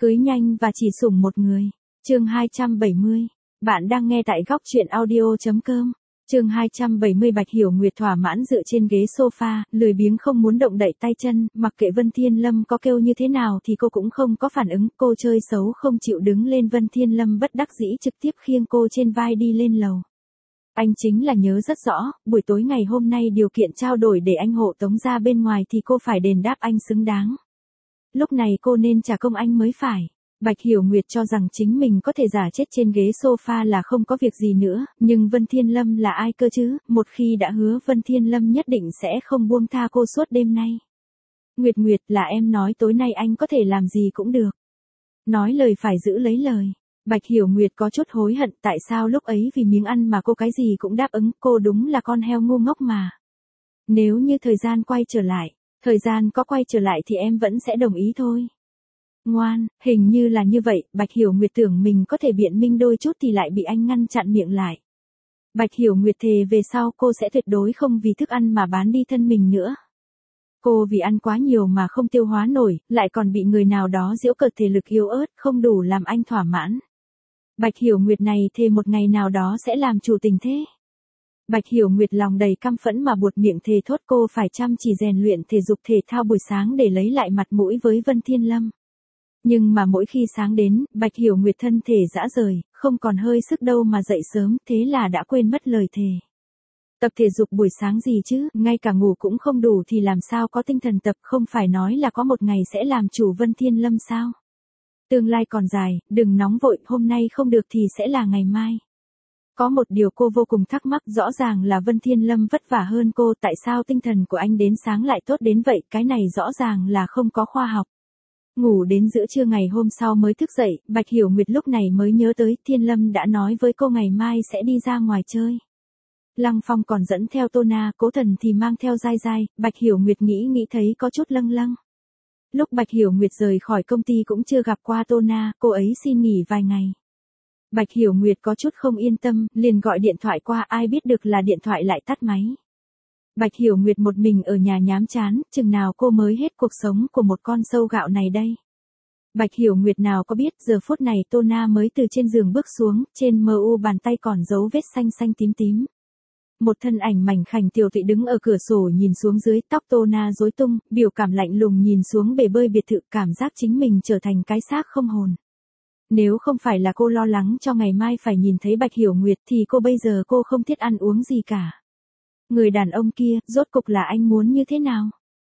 Cưới nhanh và chỉ sủng một người. Chương 270. Bạn đang nghe tại góc truyện audio.com. Chương 270. Bạch Hiểu Nguyệt thỏa mãn dựa trên ghế sofa, lười biếng không muốn động đậy tay chân, mặc kệ Vân Thiên Lâm có kêu như thế nào thì cô cũng không có phản ứng, cô chơi xấu không chịu đứng lên. Vân Thiên Lâm bất đắc dĩ trực tiếp khiêng cô trên vai đi lên lầu. Anh chính là nhớ rất rõ, buổi tối ngày hôm nay điều kiện trao đổi để anh hộ tống ra bên ngoài thì cô phải đền đáp anh xứng đáng. Lúc này cô nên trả công anh mới phải. Bạch Hiểu Nguyệt cho rằng chính mình có thể giả chết trên ghế sofa là không có việc gì nữa, nhưng Vân Thiên Lâm là ai cơ chứ, một khi đã hứa Vân Thiên Lâm nhất định sẽ không buông tha cô suốt đêm nay. Nguyệt Nguyệt, là em nói tối nay anh có thể làm gì cũng được. Nói lời phải giữ lấy lời. Bạch Hiểu Nguyệt có chút hối hận tại sao lúc ấy vì miếng ăn mà cô cái gì cũng đáp ứng, cô đúng là con heo ngu ngốc mà. Nếu như thời gian quay trở lại, thời gian có quay trở lại thì em vẫn sẽ đồng ý thôi. Ngoan, hình như là như vậy, Bạch Hiểu Nguyệt tưởng mình có thể biện minh đôi chút thì lại bị anh ngăn chặn miệng lại. Bạch Hiểu Nguyệt thề về sau cô sẽ tuyệt đối không vì thức ăn mà bán đi thân mình nữa. Cô vì ăn quá nhiều mà không tiêu hóa nổi, lại còn bị người nào đó giễu cợt thể lực yếu ớt, không đủ làm anh thỏa mãn. Bạch Hiểu Nguyệt này thề một ngày nào đó sẽ làm chủ tình thế. Bạch Hiểu Nguyệt lòng đầy căm phẫn mà buột miệng thề thốt cô phải chăm chỉ rèn luyện thể dục thể thao buổi sáng để lấy lại mặt mũi với Vân Thiên Lâm. Nhưng mà mỗi khi sáng đến, Bạch Hiểu Nguyệt thân thể rã rời, không còn hơi sức đâu mà dậy sớm, thế là đã quên mất lời thề. Tập thể dục buổi sáng gì chứ, ngay cả ngủ cũng không đủ thì làm sao có tinh thần tập, không phải nói là có một ngày sẽ làm chủ Vân Thiên Lâm sao? Tương lai còn dài, đừng nóng vội, hôm nay không được thì sẽ là ngày mai. Có một điều cô vô cùng thắc mắc, rõ ràng là Vân Thiên Lâm vất vả hơn cô, tại sao tinh thần của anh đến sáng lại tốt đến vậy, cái này rõ ràng là không có khoa học. Ngủ đến giữa trưa ngày hôm sau mới thức dậy, Bạch Hiểu Nguyệt lúc này mới nhớ tới Thiên Lâm đã nói với cô ngày mai sẽ đi ra ngoài chơi. Lăng Phong còn dẫn theo Tô Na, Cố Thần thì mang theo Giai Giai, Bạch Hiểu Nguyệt nghĩ thấy có chút lâng lâng. Lúc Bạch Hiểu Nguyệt rời khỏi công ty cũng chưa gặp qua Tô Na, cô ấy xin nghỉ vài ngày. Bạch Hiểu Nguyệt có chút không yên tâm, liền gọi điện thoại qua, ai biết được là điện thoại lại tắt máy. Bạch Hiểu Nguyệt một mình ở nhà nhám chán, chừng nào cô mới hết cuộc sống của một con sâu gạo này đây. Bạch Hiểu Nguyệt nào có biết giờ phút này Tô Na mới từ trên giường bước xuống, trên mu bàn tay còn dấu vết xanh xanh tím tím. Một thân ảnh mảnh khảnh tiểu tụy đứng ở cửa sổ nhìn xuống dưới, tóc Tô Na rối tung, biểu cảm lạnh lùng nhìn xuống bể bơi biệt thự, cảm giác chính mình trở thành cái xác không hồn. Nếu không phải là cô lo lắng cho ngày mai phải nhìn thấy Bạch Hiểu Nguyệt thì bây giờ cô không thiết ăn uống gì cả. Người đàn ông kia, rốt cục là anh muốn như thế nào?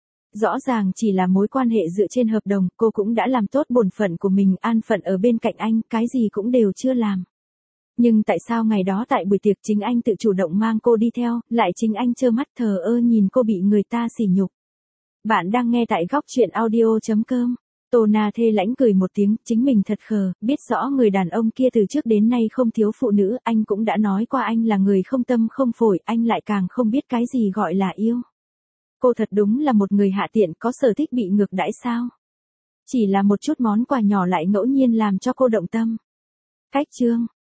Rõ ràng chỉ là mối quan hệ dựa trên hợp đồng, cô cũng đã làm tốt bổn phận của mình, an phận ở bên cạnh anh, cái gì cũng đều chưa làm. Nhưng tại sao ngày đó tại buổi tiệc chính anh tự chủ động mang cô đi theo, lại chính anh trơ mắt thờ ơ nhìn cô bị người ta sỉ nhục? Bạn đang nghe tại góc truyện audio.com. Tô Na thê lãnh cười một tiếng, chính mình thật khờ, biết rõ người đàn ông kia từ trước đến nay không thiếu phụ nữ, anh cũng đã nói qua anh là người không tâm không phổi, anh lại càng không biết cái gì gọi là yêu. Cô thật đúng là một người hạ tiện, có sở thích bị ngược đãi sao? Chỉ là một chút món quà nhỏ lại ngẫu nhiên làm cho cô động tâm. Cách chương.